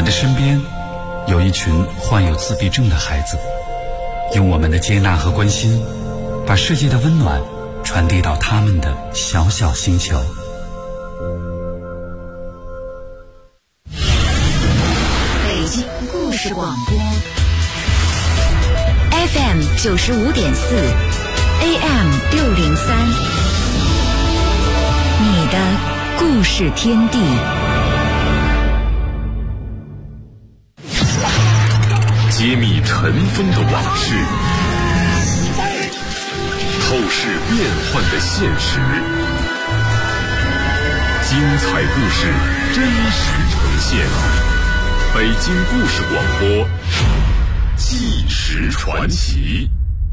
的身边有一群患有自闭症的孩子，用我们的接纳和关心，把世界的温暖传递到他们的小小星球。 北京故事广播 FM 95.4 AM 603，你的故事天地。 揭秘尘封的往事，透视变幻的现实，精彩故事真实呈现。北京故事广播，纪实传奇。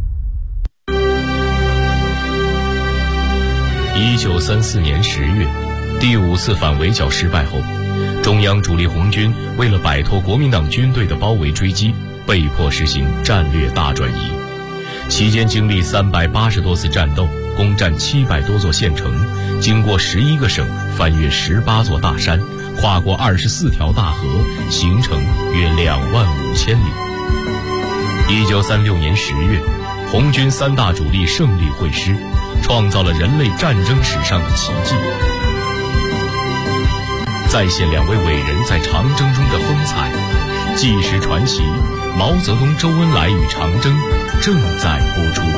1934年10月，第5次反围剿失败后，中央主力红军为了摆脱国民党军队的包围追击，被迫实行战略大转移。期间经历380多次战斗，攻占700多座县城，经过11个省，翻越18座大山，跨过24条大河，行程约25000里。1936年10月，红军3大主力胜利会师，创造了人类战争史上的奇迹。再现2位伟人在长征中的风采，纪实传奇毛泽东、周恩来与长征正在播出。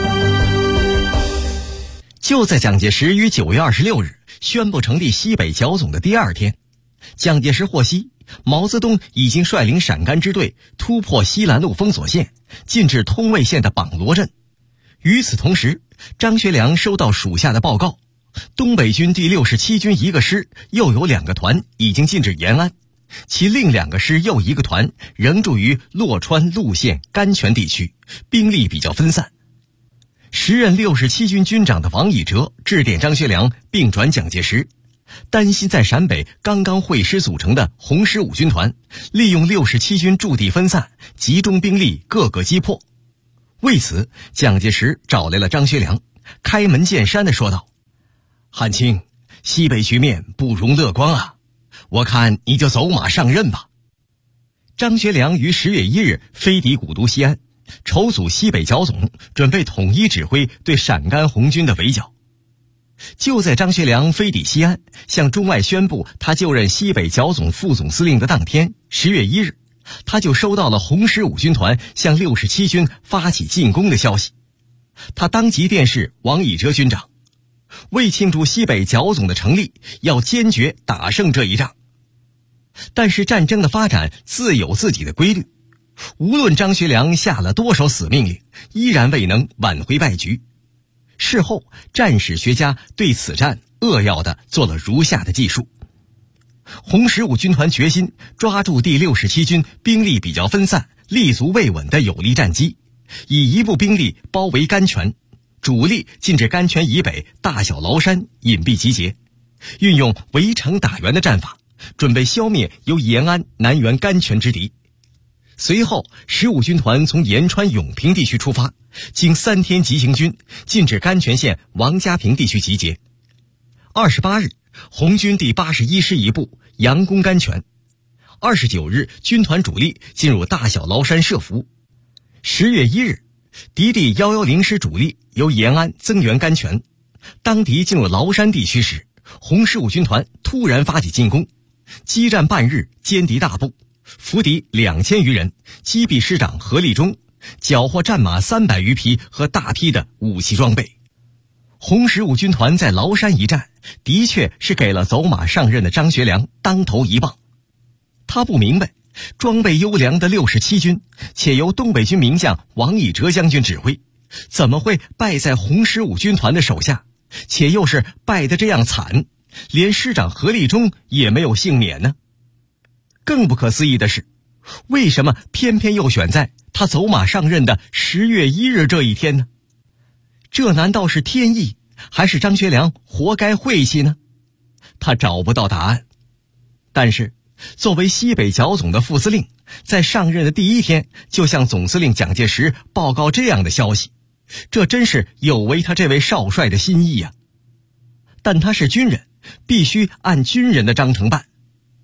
就在蒋介石于9月26日宣布成立西北剿总的第2天，蒋介石获悉毛泽东已经率领陕甘支队突破西兰路封锁线，进至通渭县的榜罗镇。与此同时，张学良收到属下的报告，东北军第67军1个师又有2个团已经进至延安，其另2个师又1个团仍驻于洛川、陆县、甘泉地区，兵力比较分散。时任67军军长的王以哲致电张学良，并转蒋介石，担心在陕北刚刚会师组成的红15军团利用67军驻地分散，集中兵力各个击破。为此，蒋介石找来了张学良，开门见山地说道：汉卿，西北局面不容乐观啊，我看你就走马上任吧。张学良于10月1日飞抵古都西安，筹组西北剿总，准备统一指挥对陕甘红军的围剿。就在张学良飞抵西安，向中外宣布他就任西北剿总副总司令的当天，10月1日，他就收到了红15军团向67军发起进攻的消息。他当即电示王以哲军长，为庆祝西北剿总的成立，要坚决打胜这一仗。但是战争的发展自有自己的规律，无论张学良下了多少死命令，依然未能挽回败局。事后，战史学家对此战扼要地做了如下的记述：红15军团决心抓住第67军兵力比较分散、立足未稳的有利战机，以一部兵力包围甘泉，主力进至甘泉以北大小崂山隐蔽集结，运用围城打援的战法，准备消灭由延安南援甘泉之敌。随后，15军团从延川永平地区出发，经3天急行军，进至甘泉县王家坪地区集结。28日，红军第81师一部佯攻甘泉。29日，军团主力进入大小崂山设伏。10月1日，敌第110师主力由延安增援甘泉。当敌进入崂山地区时，红15军团突然发起进攻，激战半日，歼敌大部，俘敌2000余人，击毙师长何立忠，缴获战马300余匹和大批的武器装备。红15军团在崂山一战，的确是给了走马上任的张学良当头一棒。他不明白，装备优良的67军，且由东北军名将王以哲将军指挥，怎么会败在红15军团的手下，且又是败得这样惨，连师长何立忠也没有幸免呢？更不可思议的是，为什么偏偏又选在他走马上任的10月1日这一天呢？这难道是天意，还是张学良活该晦气呢？他找不到答案。但是作为西北剿总的副司令，在上任的第1天就向总司令蒋介石报告这样的消息，这真是有违他这位少帅的心意啊。但他是军人，必须按军人的章程办。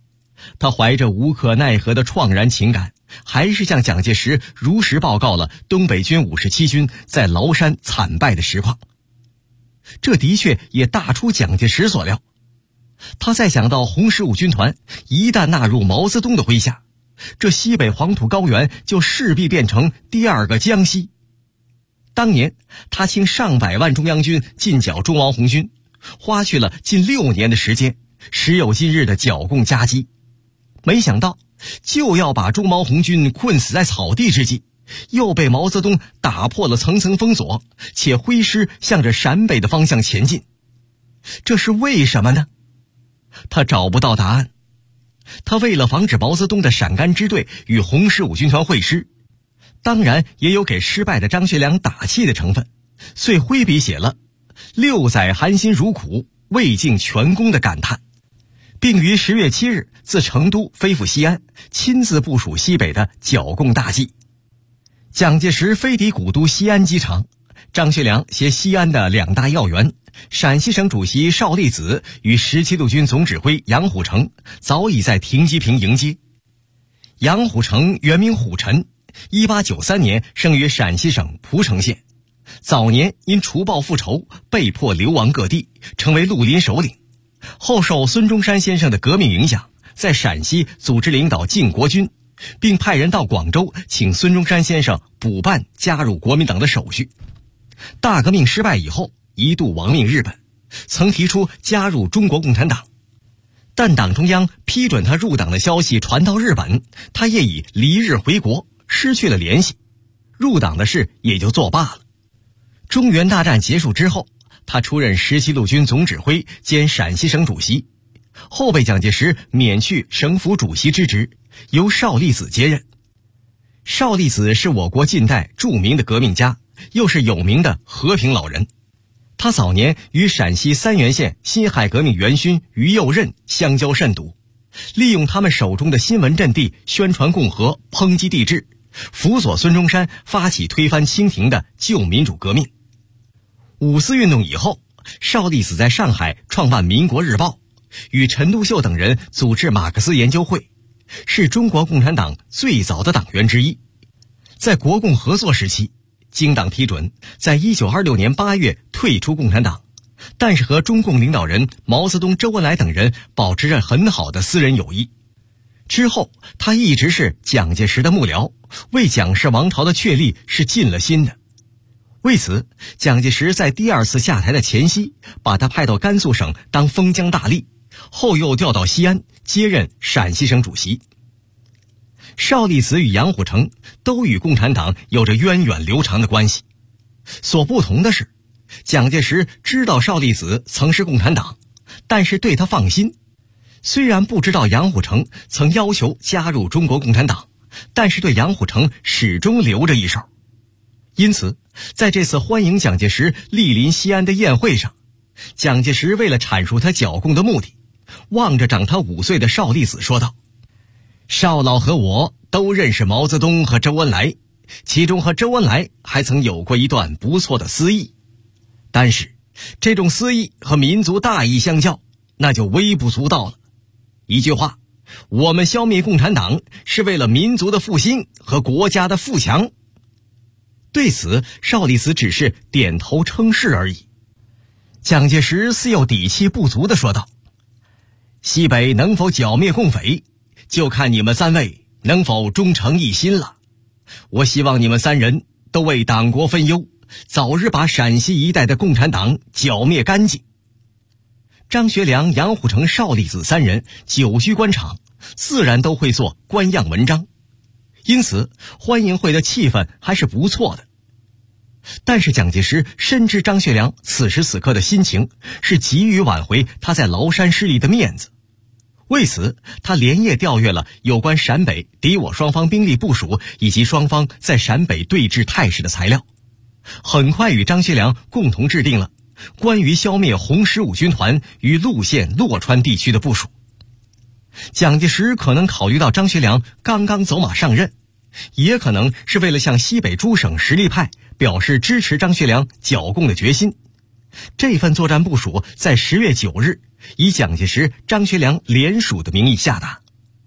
他怀着无可奈何的怆然情感，还是向蒋介石如实报告了东北军57军在崂山惨败的实况。这的确也大出蒋介石所料。他再想到红15军团一旦纳入毛泽东的麾下，这西北黄土高原就势必变成第二个江西。当年他倾上百万中央军进剿中王红军，花去了近6年的时间，时有今日的剿共佳绩。没想到就要把中毛红军困死在草地之际，又被毛泽东打破了层层封锁，且挥师向着陕北的方向前进。这是为什么呢？他找不到答案。他为了防止毛泽东的陕甘支队与红15军团会师，当然也有给失败的张学良打气的成分，遂挥笔写了6载含辛茹苦，未尽全功的感叹，并于10月7日自成都飞赴西安，亲自部署西北的剿共大计。蒋介石飞抵古都西安机场，张学良携西安的2大要员，陕西省主席邵力子与17路军总指挥杨虎城早已在停机坪迎接。杨虎城原名虎臣，1893年生于陕西省蒲城县，早年因除暴复仇被迫流亡各地，成为绿林首领。后受孙中山先生的革命影响，在陕西组织领导靖国军，并派人到广州请孙中山先生补办加入国民党的手续。大革命失败以后，一度亡命日本，曾提出加入中国共产党，但党中央批准他入党的消息传到日本，他业已离日回国，失去了联系，入党的事也就作罢了。中原大战结束之后，他出任17路军总指挥兼陕西省主席，后被蒋介石免去省府主席之职，由邵力子接任。邵力子是我国近代著名的革命家，又是有名的和平老人。他早年与陕西三原县辛亥革命元勋于右任相交甚笃，利用他们手中的新闻阵地宣传共和，抨击帝制，辅佐孙中山发起推翻清廷的旧民主革命。五四运动以后，邵力子在上海创办民国日报，与陈独秀等人组织马克思研究会，是中国共产党最早的党员之一。在国共合作时期，经党批准，在1926年8月退出共产党，但是和中共领导人毛泽东、周恩来等人保持着很好的私人友谊。之后他一直是蒋介石的幕僚，为蒋氏王朝的确立是尽了心的。为此，蒋介石在第2次下台的前夕，把他派到甘肃省当封疆大吏，后又调到西安接任陕西省主席。邵力子与杨虎城都与共产党有着源远流长的关系，所不同的是，蒋介石知道邵力子曾是共产党，但是对他放心。虽然不知道杨虎城曾要求加入中国共产党，但是对杨虎城始终留着一手。因此，在这次欢迎蒋介石莅临西安的宴会上，蒋介石为了阐述他剿共的目的，望着长他5岁的邵力子说道：邵老和我都认识毛泽东和周恩来，其中和周恩来还曾有过一段不错的私谊，但是这种私谊和民族大义相较，那就微不足道了。一句话，我们消灭共产党是为了民族的复兴和国家的富强。对此，邵力子只是点头称是而已。蒋介石似有底气不足地说道：西北能否剿灭共匪，就看你们3位能否忠诚一心了。我希望你们3人都为党国分忧，早日把陕西一带的共产党剿灭干净。张学良、杨虎城、邵力子3人久居官场，自然都会做官样文章，因此欢迎会的气氛还是不错的。但是蒋介石深知张学良此时此刻的心情是急于挽回他在崂山失利的面子，为此他连夜调阅了有关陕北敌我双方兵力部署以及双方在陕北对峙态势的材料，很快与张学良共同制定了关于消灭红15军团于陆县洛川地区的部署。蒋介石可能考虑到张学良刚刚走马上任，也可能是为了向西北诸省实力派表示支持张学良剿共的决心，这份作战部署在10月9日以蒋介石、张学良联署的名义下达。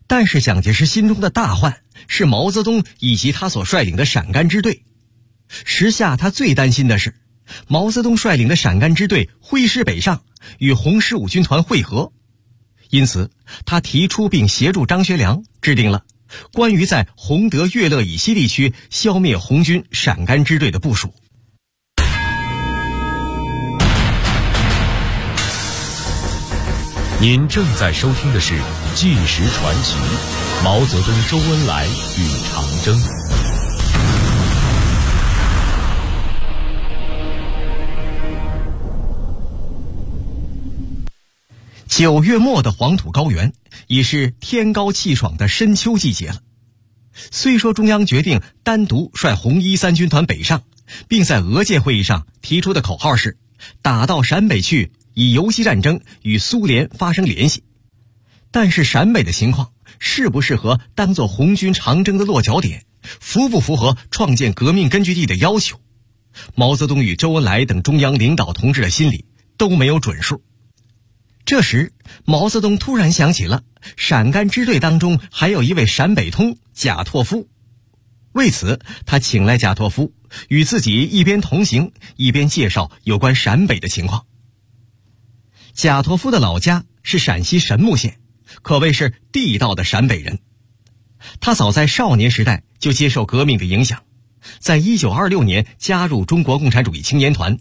但是蒋介石心中的大患是毛泽东以及他所率领的陕甘支队。时下他最担心的是毛泽东率领的陕甘支队挥师北上，与红15军团会合。因此他提出并协助张学良制定了关于在洪德岳乐以西地区消灭红军陕甘支队的部署。 您正在收听的是《纪实传奇》，毛泽东、周恩来与长征。 9月末的黄土高原已是天高气爽的深秋季节了。虽说中央决定单独率红一3军团北上，并在俄界会议上提出的口号是打到陕北去，以游击战争与苏联发生联系，但是陕北的情况适不适合当作红军长征的落脚点，符不符合创建革命根据地的要求，毛泽东与周恩来等中央领导同志的心里都没有准数。这时毛泽东突然想起了陕甘支队当中还有一位陕北通贾拓夫，为此他请来贾拓夫与自己一边同行一边介绍有关陕北的情况。贾拓夫的老家是陕西神木县，可谓是地道的陕北人。他早在少年时代就接受革命的影响，在1926年加入中国共产主义青年团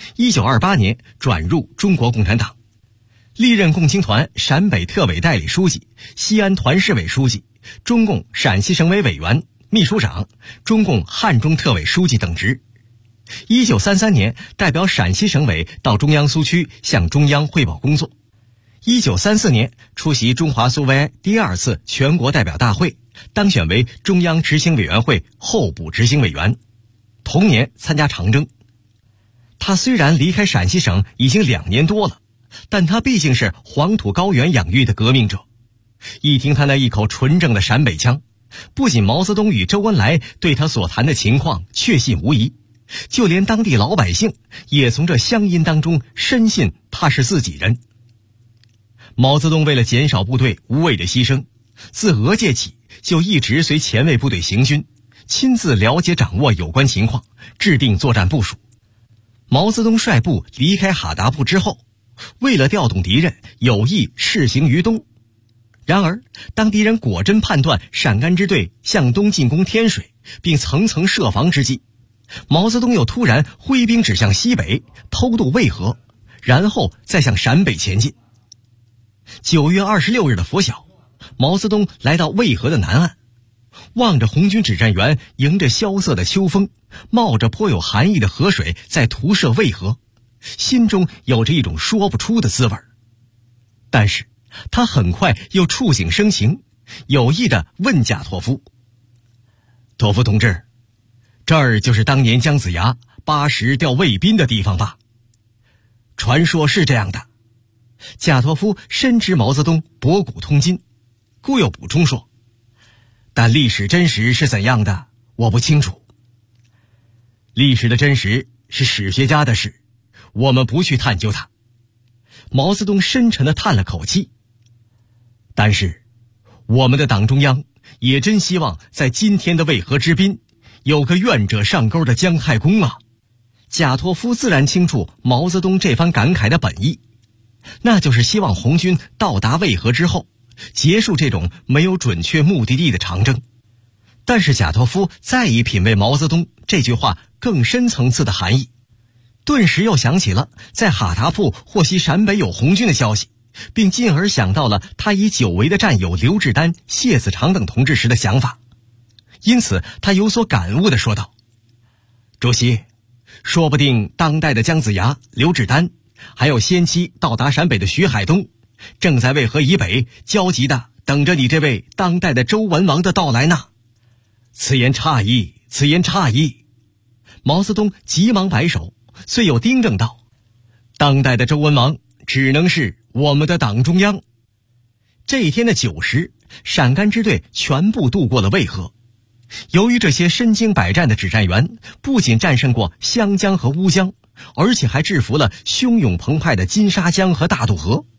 ，1928年转入中国共产党，历任共青团陕北特委代理书记、西安团市委书记、中共陕西省委委员、秘书长、中共汉中特委书记等职。1933年代表陕西省委到中央苏区向中央汇报工作。1934年出席中华苏维埃第2次全国代表大会，当选为中央执行委员会候补执行委员。同年参加长征。他虽然离开陕西省已经2年多了，但他毕竟是黄土高原养育的革命者。一听他那一口纯正的陕北腔，不仅毛泽东与周恩来对他所谈的情况确信无疑，就连当地老百姓也从这乡音当中深信他是自己人。毛泽东为了减少部队无谓的牺牲，自俄界起就一直随前卫部队行军，亲自了解掌握有关情况，制定作战部署。毛泽东率部离开哈达铺之后，为了调动敌人，有意试行于东。然而当敌人果真判断陕甘支队向东进攻天水，并层层设防之际，毛泽东又突然挥兵指向西北，偷渡渭河，然后再向陕北前进。9月26日的拂晓，毛泽东来到渭河的南岸，望着红军指战员迎着萧瑟的秋风，冒着颇有寒意的河水在涂射渭河，心中有着一种说不出的滋味。但是他很快又触景生情，有意地问贾拓夫：拓夫同志，这儿就是当年姜子牙8十调卫兵的地方吧？传说是这样的。贾拓夫深知毛泽东博古通今，故又补充说：但历史真实是怎样的，我不清楚。历史的真实是史学家的事，我们不去探究它。毛泽东深沉地叹了口气。但是我们的党中央也真希望在今天的渭河之滨有个愿者上钩的姜太公啊。贾拓夫自然清楚毛泽东这番感慨的本意，那就是希望红军到达渭河之后结束这种没有准确目的地的长征。但是贾拓夫再一品味毛泽东这句话更深层次的含义，顿时又想起了在哈达铺获悉陕北有红军的消息，并进而想到了他以久违的战友刘志丹、谢子长等同志时的想法。因此他有所感悟地说道：主席，说不定当代的姜子牙、刘志丹，还有先期到达陕北的徐海东，正在渭河以北焦急地等着你这位当代的周文王的到来呢。此言差矣，此言差矣。毛泽东急忙摆手，遂又订正道：当代的周文王只能是我们的党中央。这一天的9时，陕甘支队全部渡过了渭河。由于这些身经百战的指战员不仅战胜过湘江和乌江，而且还制服了汹涌澎湃的金沙江和大渡河，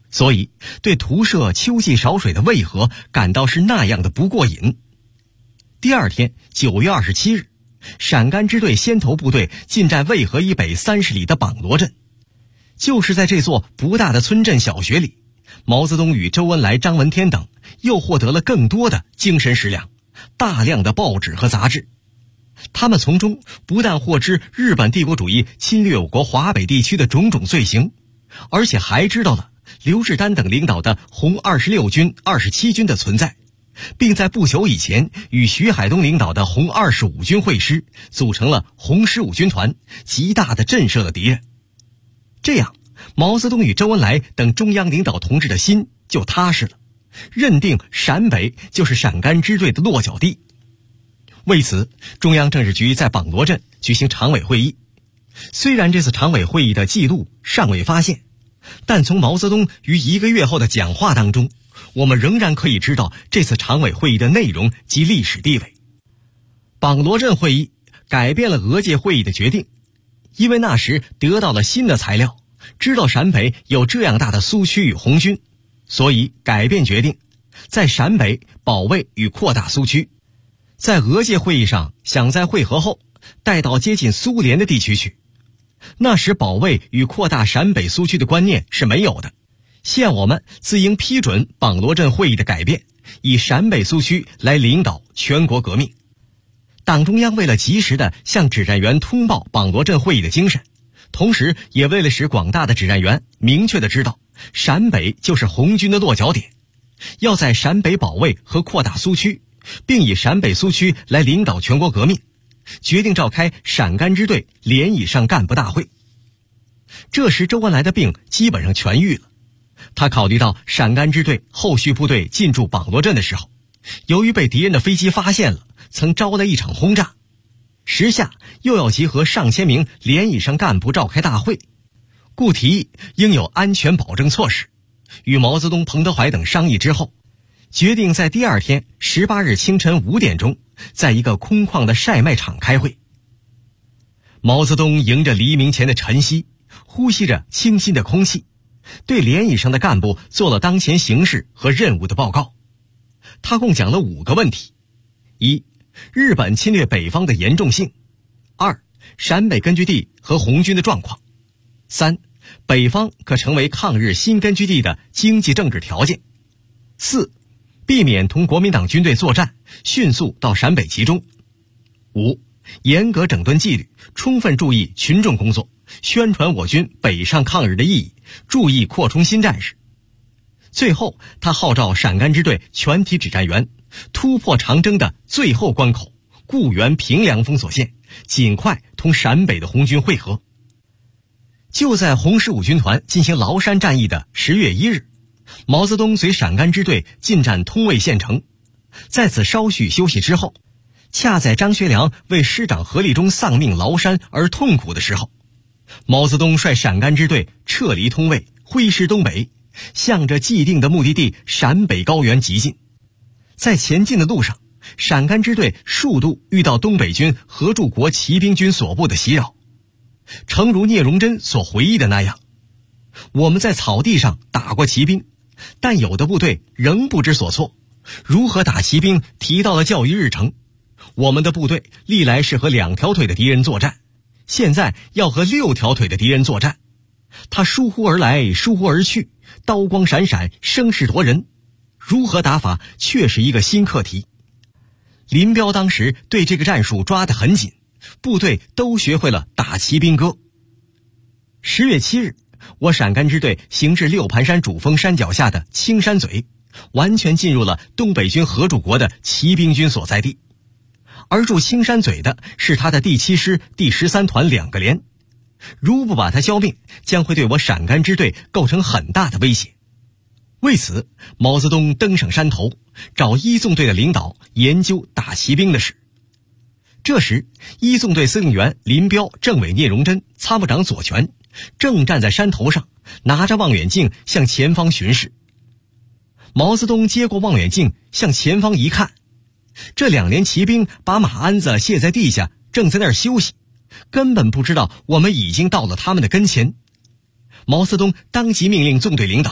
所以对图设秋季少水的渭河感到是那样的不过瘾。第二天9月27日，陕甘支队先头部队进占渭河以北30里的榜罗镇。就是在这座不大的村镇小学里，毛泽东与周恩来、张闻天等又获得了更多的精神食粮，大量的报纸和杂志。他们从中不但获知日本帝国主义侵略我国华北地区的种种罪行，而且还知道了刘志丹等领导的红26军、27军的存在，并在不久以前与徐海东领导的红25军会师，组成了红15军团，极大的震慑了敌人。这样，毛泽东与周恩来等中央领导同志的心就踏实了，认定陕北就是陕甘支队的落脚地。为此，中央政治局在榜罗镇举行常委会议。虽然这次常委会议的记录尚未发现，但从毛泽东于1个月后的讲话当中，我们仍然可以知道这次常委会议的内容及历史地位。榜罗镇会议改变了俄界会议的决定，因为那时得到了新的材料，知道陕北有这样大的苏区与红军，所以改变决定，在陕北保卫与扩大苏区。在俄界会议上，想在会合后带到接近苏联的地区去。那时保卫与扩大陕北苏区的观念是没有的，现我们自应批准榜罗镇会议的改变，以陕北苏区来领导全国革命。党中央为了及时地向指战员通报榜罗镇会议的精神，同时也为了使广大的指战员明确地知道陕北就是红军的落脚点，要在陕北保卫和扩大苏区，并以陕北苏区来领导全国革命，决定召开陕甘支队连以上干部大会。这时周恩来的病基本上痊愈了，他考虑到陕甘支队后续部队进驻榜罗镇的时候，由于被敌人的飞机发现了，曾招来一场轰炸，时下又要集合上千名连以上干部召开大会，故提议应有安全保证措施。与毛泽东、彭德怀等商议之后，决定在第二天18日清晨5点钟，在一个空旷的晒麦场开会。毛泽东迎着黎明前的晨曦，呼吸着清新的空气，对连以上的干部做了当前形势和任务的报告。他共讲了5个问题：一、日本侵略北方的严重性；二、陕北根据地和红军的状况；三、北方可成为抗日新根据地的经济政治条件；四、避免同国民党军队作战，迅速到陕北集中；五、严格整顿纪律，充分注意群众工作，宣传我军北上抗日的意义，注意扩充新战士。最后，他号召陕甘支队全体指战员突破长征的最后关口固原平凉封锁线，尽快同陕北的红军会合。就在红15军团进行崂山战役的10月1日，毛泽东随陕甘支队进占通渭县城，在此稍许休息之后，恰在张学良为师长何立忠丧命崂山而痛苦的时候，毛泽东率陕甘支队撤离通渭，挥师东北，向着既定的目的地陕北高原急进。在前进的路上，陕甘支队数度遇到东北军合众国骑兵军所部的袭扰。诚如聂荣臻所回忆的那样，我们在草地上打过骑兵，但有的部队仍不知所措，如何打骑兵提到了教育日程。我们的部队历来是和2条腿的敌人作战，现在要和6条腿的敌人作战，他疏忽而来，疏忽而去，刀光闪闪，声势夺人，如何打法却是一个新课题。林彪当时对这个战术抓得很紧，部队都学会了打骑兵歌。10月7日，我陕甘支队行至六盘山主峰山脚下的青山嘴，完全进入了东北军合众国的骑兵军所在地。而驻青山嘴的是他的第7师第13团2个连，如不把他消灭，将会对我陕甘支队构成很大的威胁。为此，毛泽东登上山头，找一纵队的领导研究打骑兵的事。这时，一纵队司令员林彪、政委聂荣臻、参谋长左权正站在山头上，拿着望远镜向前方巡视。毛泽东接过望远镜，向前方一看，这2连骑兵把马鞍子卸在地下，正在那儿休息，根本不知道我们已经到了他们的跟前。毛泽东当即命令纵队领导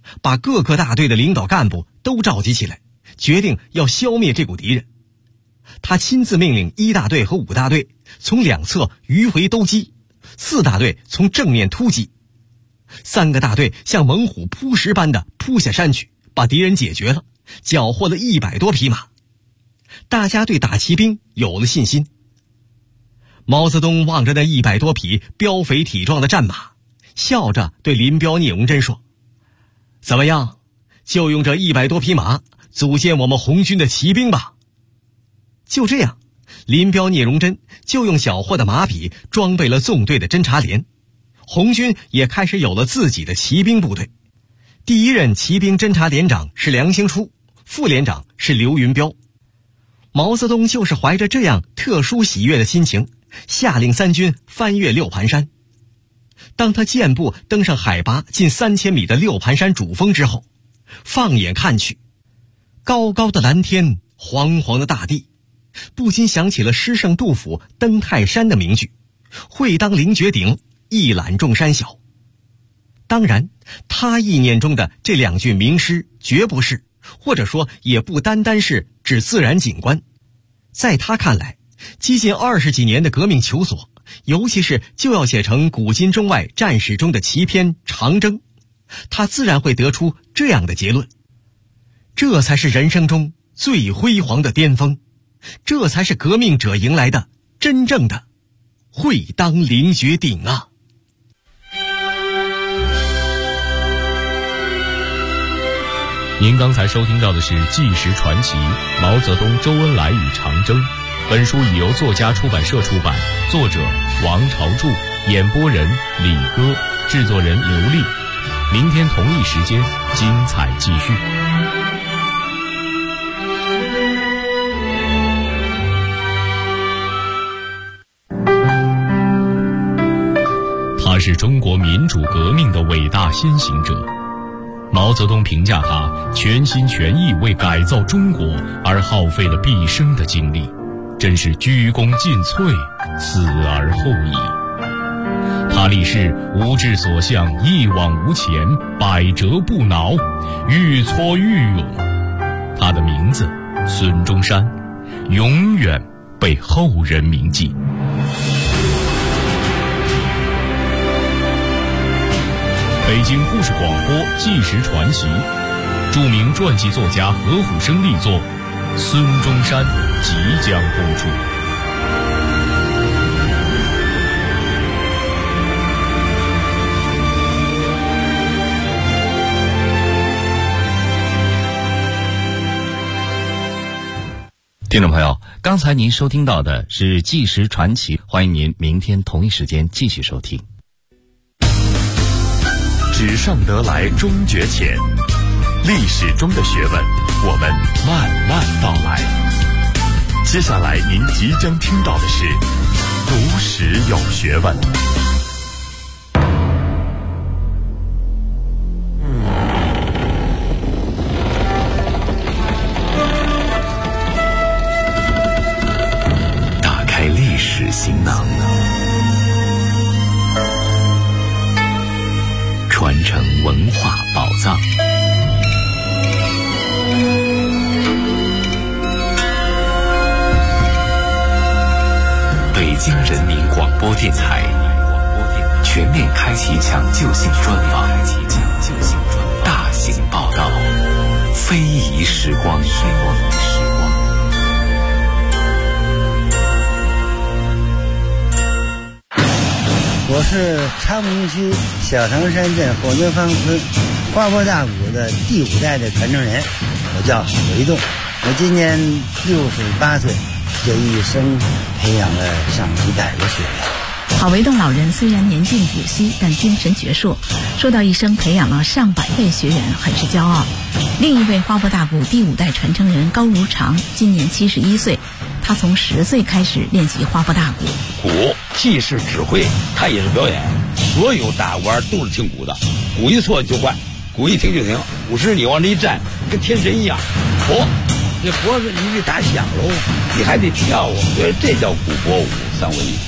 把各个大队的领导干部都召集起来，决定要消灭这股敌人。他亲自命令1大队和5大队从两侧迂回兜击，4大队从正面突击，3个大队像猛虎扑食般的扑下山去，把敌人解决了，缴获了100多匹马。大家对打骑兵有了信心。毛泽东望着那100多匹膘肥体壮的战马，笑着对林彪、聂荣臻说：“怎么样，就用这100多匹马组建我们红军的骑兵吧。”就这样，林彪、聂荣臻就用缴获的马匹装备了纵队的侦察连，红军也开始有了自己的骑兵部队。第一任骑兵侦察连长是梁兴初，副连长是刘云彪。毛泽东就是怀着这样特殊喜悦的心情，下令3军翻越六盘山。当他健步登上海拔近3000米的六盘山主峰之后，放眼看去，高高的蓝天，黄黄的大地，不禁想起了诗圣杜甫登泰山的名句：“会当凌绝顶，一览众山小。”当然，他意念中的这2句名诗绝不是，或者说也不单单是指自然景观。在他看来，接近20几年的革命求索，尤其是就要写成古今中外战史中的奇篇《长征》，他自然会得出这样的结论：这才是人生中最辉煌的巅峰，这才是革命者迎来的真正的会当凌绝顶啊！ 您刚才收听到的是《纪实传奇：毛泽东、周恩来与长征》。本书已由作家出版社出版，作者王朝柱，演播人李歌，制作人刘丽。明天同一时间，精彩继续。他是中国民主革命的伟大先行者。毛泽东评价他全心全意为改造中国而耗费了毕生的精力，真是鞠躬尽瘁，死而后已。他立誓无志所向，一往无前，百折不挠，愈挫愈勇。他的名字孙中山永远被后人铭记。北京故事广播纪实传奇，著名传记作家何虎生力作《孙中山》即将播出。 听众朋友，刚才您收听到的是纪实传奇，欢迎您明天同一时间继续收听。 纸上得来终觉浅，历史中的学问，我们慢慢道来。接下来您即将听到的是读史有学问。打开历史行囊，传承文化宝藏。北京人民广播电台全面开启抢救性专访，大型报道，非遗时光。 我是昌平区小唐山镇火牛坊村花坡大鼓的第5代的传承人，我叫韦栋。我今年68岁，这一生培养了上100个学员。 郝维栋老人虽然年近古稀，但精神矍铄，说到一生培养了上百位学员，很是骄傲。另一位花坡大鼓第5代传承人高如常，今年71岁，他从10岁开始练习花坡大鼓。 鼓既是指挥，它也是表演。所有大鼓都是听鼓的，鼓一错就换，鼓一停就停。鼓时你往这一站，跟天神一样。这脖子你得打响喽，你还得跳啊，所以这叫鼓拨舞，3位一体。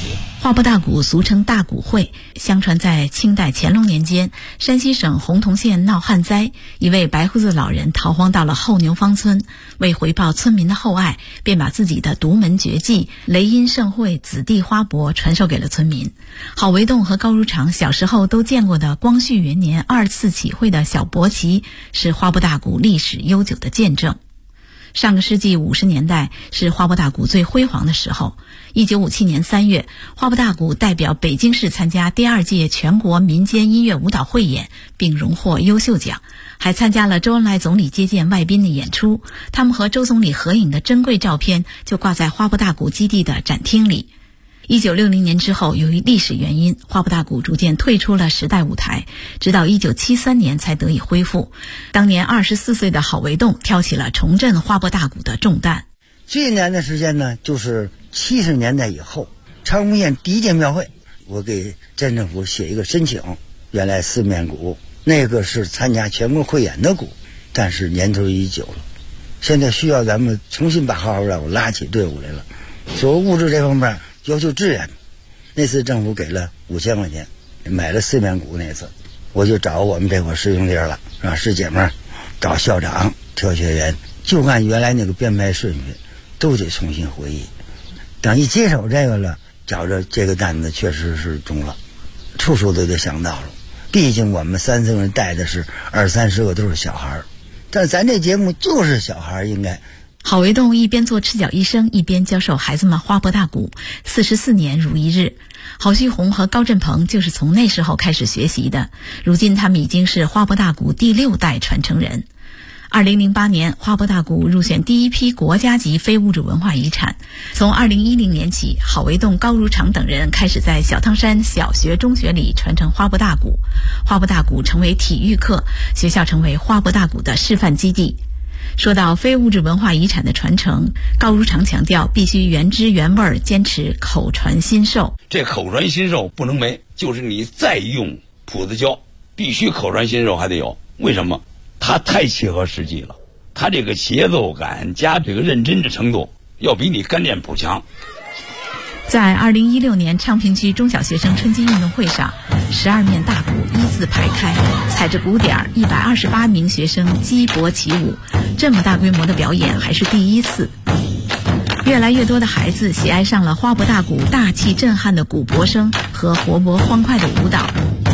花鄱大鼓俗称大鼓会，相传在清代乾隆年间，山西省洪洞县闹旱灾，一位白胡子老人逃荒到了后牛坊村，为回报村民的厚爱，便把自己的独门绝技雷音盛会子弟花帛传授给了村民。郝维栋和高如常小时候都见过的光绪元年2次起会的小国旗，是花鄱大鼓历史悠久的见证。上个世纪50年代是花鄱大鼓最辉煌的时候。1957年3月，花鄱大鼓代表北京市参加第2届全国民间音乐舞蹈汇演，并荣获优秀奖，还参加了周恩来总理接见外宾的演出。他们和周总理合影的珍贵照片就挂在花鄱大鼓基地的展厅里。1960年之后，由于历史原因，花鄱大鼓逐渐退出了时代舞台，直到1973年才得以恢复。当年24岁的郝维栋挑起了重振花鄱大鼓的重担。 最难的时间呢，就是70年代以后，长丰县第一届庙会，我给镇政府写一个申请。原来四面鼓那个是参加全国汇演的鼓，但是年头已久了，现在需要咱们重新把花鄱大鼓拉起队伍来了。所物质这方面要求支援，那次政府给了5000块钱，买了四面鼓。那次我就找我们这块师兄弟了，让师姐们找校长挑学员，就按原来那个编排顺序都得重新回忆。等一接手这个了，觉着这个担子确实是重了，处处都得想到了。毕竟我们3个人带的是20-30个都是小孩，但咱这节目就是小孩应该。 郝维栋一边做赤脚医生，一边教授孩子们花鄱大鼓，44年如一日。郝旭红和高振鹏就是从那时候开始学习的，如今他们已经是花鄱大鼓第6代传承人。2008年，花鄱大鼓入选第一批国家级非物质文化遗产。从2010年起，郝维栋、高如常等人开始在小汤山小学、中学里传承花鄱大鼓。花鄱大鼓成为体育课，学校成为花鄱大鼓的示范基地。说到非物质文化遗产的传承，高如常强调必须原汁原味，坚持口传心授。 这口传心授不能没，就是你再用谱子教，必须口传心授还得有。为什么？它太切合实际了，它这个节奏感加这个认真的程度，要比你干练谱强。 在2016年昌平区中小学生春季运动会上，12面大鼓依次排开，踩着鼓点，128名学生击搏起舞。这么大规模的表演还是第一次。越来越多的孩子喜爱上了花鄱大鼓大气震撼的鼓搏声和活泼欢快的舞蹈。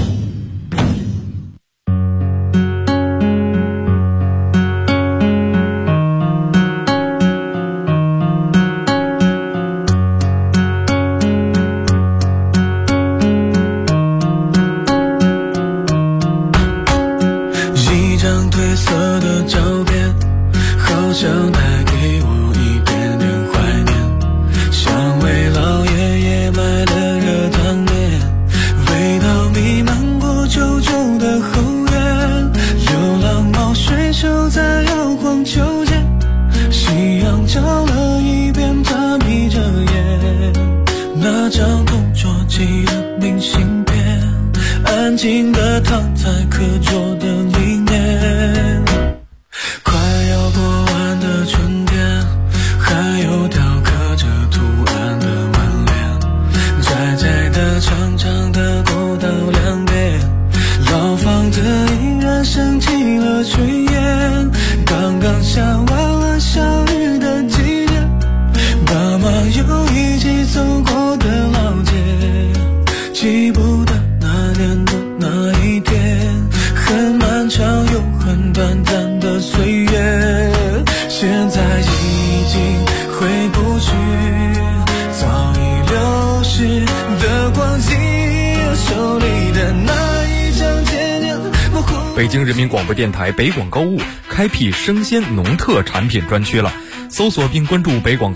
北京人民广播电台北广购物开辟生鲜农特产品专区了，搜索并关注北广